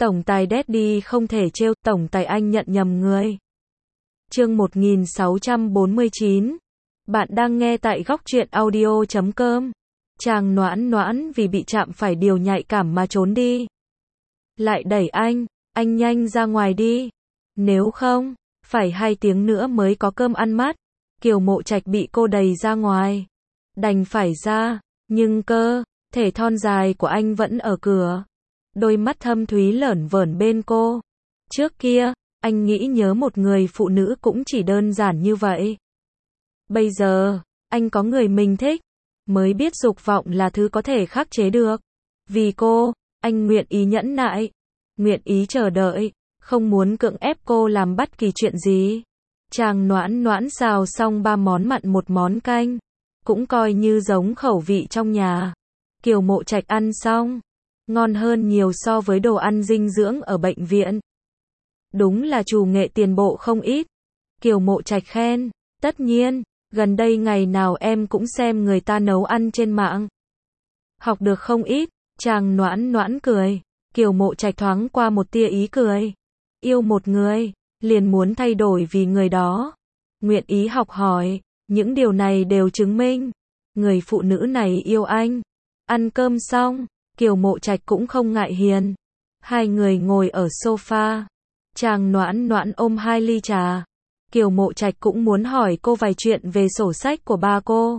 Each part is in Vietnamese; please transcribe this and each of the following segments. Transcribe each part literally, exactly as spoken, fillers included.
Tổng tài Daddy không thể trêu, tổng tài anh nhận nhầm người. Chương một nghìn sáu trăm bốn mươi chín. Bạn đang nghe tại góc truyện audio chấm com. Chàng Noãn Noãn vì bị chạm phải điều nhạy cảm mà trốn đi. Lại đẩy anh, anh nhanh ra ngoài đi. Nếu không, phải hai tiếng nữa mới có cơm ăn mắt. Kiều Mộ Trạch bị cô đẩy ra ngoài. Đành phải ra, nhưng cơ thể thon dài của anh vẫn ở cửa. Đôi mắt thâm thúy lởn vởn bên cô. Trước kia, anh nghĩ nhớ một người phụ nữ cũng chỉ đơn giản như vậy. Bây giờ, anh có người mình thích, mới biết dục vọng là thứ có thể khắc chế được. Vì cô, anh nguyện ý nhẫn nại, nguyện ý chờ đợi, không muốn cưỡng ép cô làm bất kỳ chuyện gì. Chàng Noãn Noãn xào xong ba món mặn một món canh, cũng coi như giống khẩu vị trong nhà. Kiều Mộ Trạch ăn xong, ngon hơn nhiều so với đồ ăn dinh dưỡng ở bệnh viện. Đúng là chủ nghệ tiền bộ không ít. Kiều Mộ Trạch khen, tất nhiên, gần đây ngày nào em cũng xem người ta nấu ăn trên mạng. Học được không ít, chàng Noãn Noãn cười. Kiều Mộ Trạch thoáng qua một tia ý cười. Yêu một người, liền muốn thay đổi vì người đó. Nguyện ý học hỏi, những điều này đều chứng minh người phụ nữ này yêu anh. Ăn cơm xong, Kiều Mộ Trạch cũng không ngại hiền. Hai người ngồi ở sofa. Chàng Noãn Noãn ôm hai ly trà. Kiều Mộ Trạch cũng muốn hỏi cô vài chuyện về sổ sách của ba cô.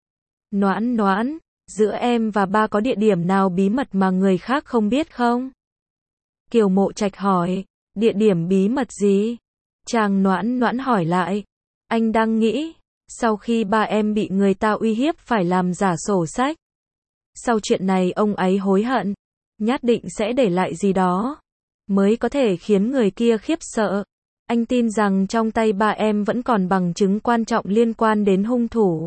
Noãn Noãn, giữa em và ba có địa điểm nào bí mật mà người khác không biết không? Kiều Mộ Trạch hỏi, địa điểm bí mật gì? Chàng Noãn Noãn hỏi lại. Anh đang nghĩ, sau khi ba em bị người ta uy hiếp phải làm giả sổ sách. Sau chuyện này ông ấy hối hận, nhất định sẽ để lại gì đó, mới có thể khiến người kia khiếp sợ. Anh tin rằng trong tay ba em vẫn còn bằng chứng quan trọng liên quan đến hung thủ.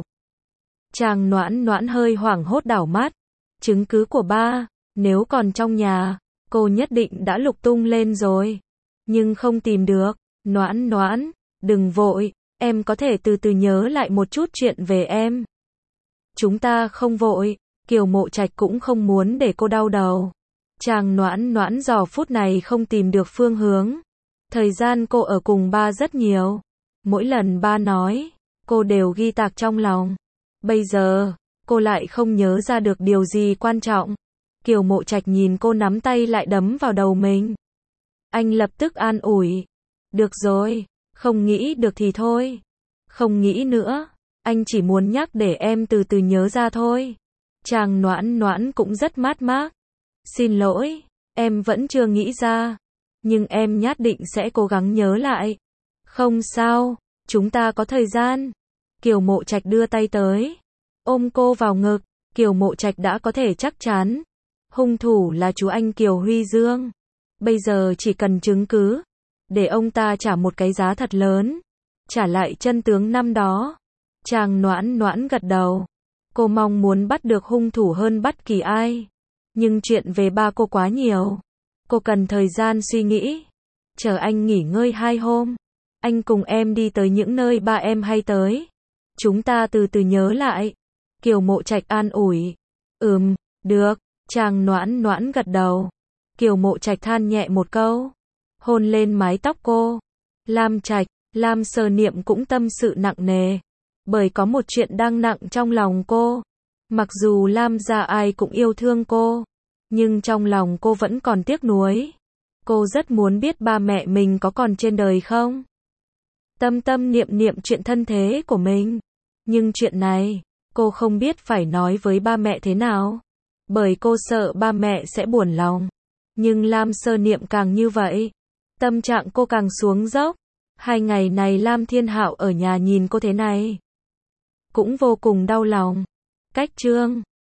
Chàng Noãn Noãn hơi hoảng hốt đảo mắt. Chứng cứ của ba, nếu còn trong nhà, cô nhất định đã lục tung lên rồi. Nhưng không tìm được. Noãn Noãn, đừng vội, em có thể từ từ nhớ lại một chút chuyện về em. Chúng ta không vội. Kiều Mộ Trạch cũng không muốn để cô đau đầu. Chàng Noãn Noãn giờ phút này không tìm được phương hướng. Thời gian cô ở cùng ba rất nhiều. Mỗi lần ba nói, cô đều ghi tạc trong lòng. Bây giờ, cô lại không nhớ ra được điều gì quan trọng. Kiều Mộ Trạch nhìn cô nắm tay lại đấm vào đầu mình. Anh lập tức an ủi. Được rồi, không nghĩ được thì thôi. Không nghĩ nữa, anh chỉ muốn nhắc để em từ từ nhớ ra thôi. Chàng Noãn Noãn cũng rất mát mát. Xin lỗi, em vẫn chưa nghĩ ra. Nhưng em nhất định sẽ cố gắng nhớ lại. Không sao, chúng ta có thời gian. Kiều Mộ Trạch đưa tay tới, ôm cô vào ngực. Kiều Mộ Trạch đã có thể chắc chắn hung thủ là chú anh Kiều Huy Dương. Bây giờ chỉ cần chứng cứ, để ông ta trả một cái giá thật lớn, trả lại chân tướng năm đó. Chàng Noãn Noãn gật đầu. Cô mong muốn bắt được hung thủ hơn bất kỳ ai. Nhưng chuyện về ba cô quá nhiều. Cô cần thời gian suy nghĩ. Chờ anh nghỉ ngơi hai hôm. Anh cùng em đi tới những nơi ba em hay tới. Chúng ta từ từ nhớ lại. Kiều Mộ Trạch an ủi. Ừm, được. Chàng Noãn Noãn gật đầu. Kiều Mộ Trạch than nhẹ một câu. Hôn lên mái tóc cô. Lam Trạch, Lam Sơ Niệm cũng tâm sự nặng nề. Bởi có một chuyện đang nặng trong lòng cô. Mặc dù Lam gia ai cũng yêu thương cô, nhưng trong lòng cô vẫn còn tiếc nuối. Cô rất muốn biết ba mẹ mình có còn trên đời không. Tâm tâm niệm niệm chuyện thân thế của mình. Nhưng chuyện này, cô không biết phải nói với ba mẹ thế nào. Bởi cô sợ ba mẹ sẽ buồn lòng. Nhưng Lam Sơ Niệm càng như vậy. Tâm trạng cô càng xuống dốc. Hai ngày này Lam Thiên Hạo ở nhà nhìn cô thế này, cũng vô cùng đau lòng. Cách chương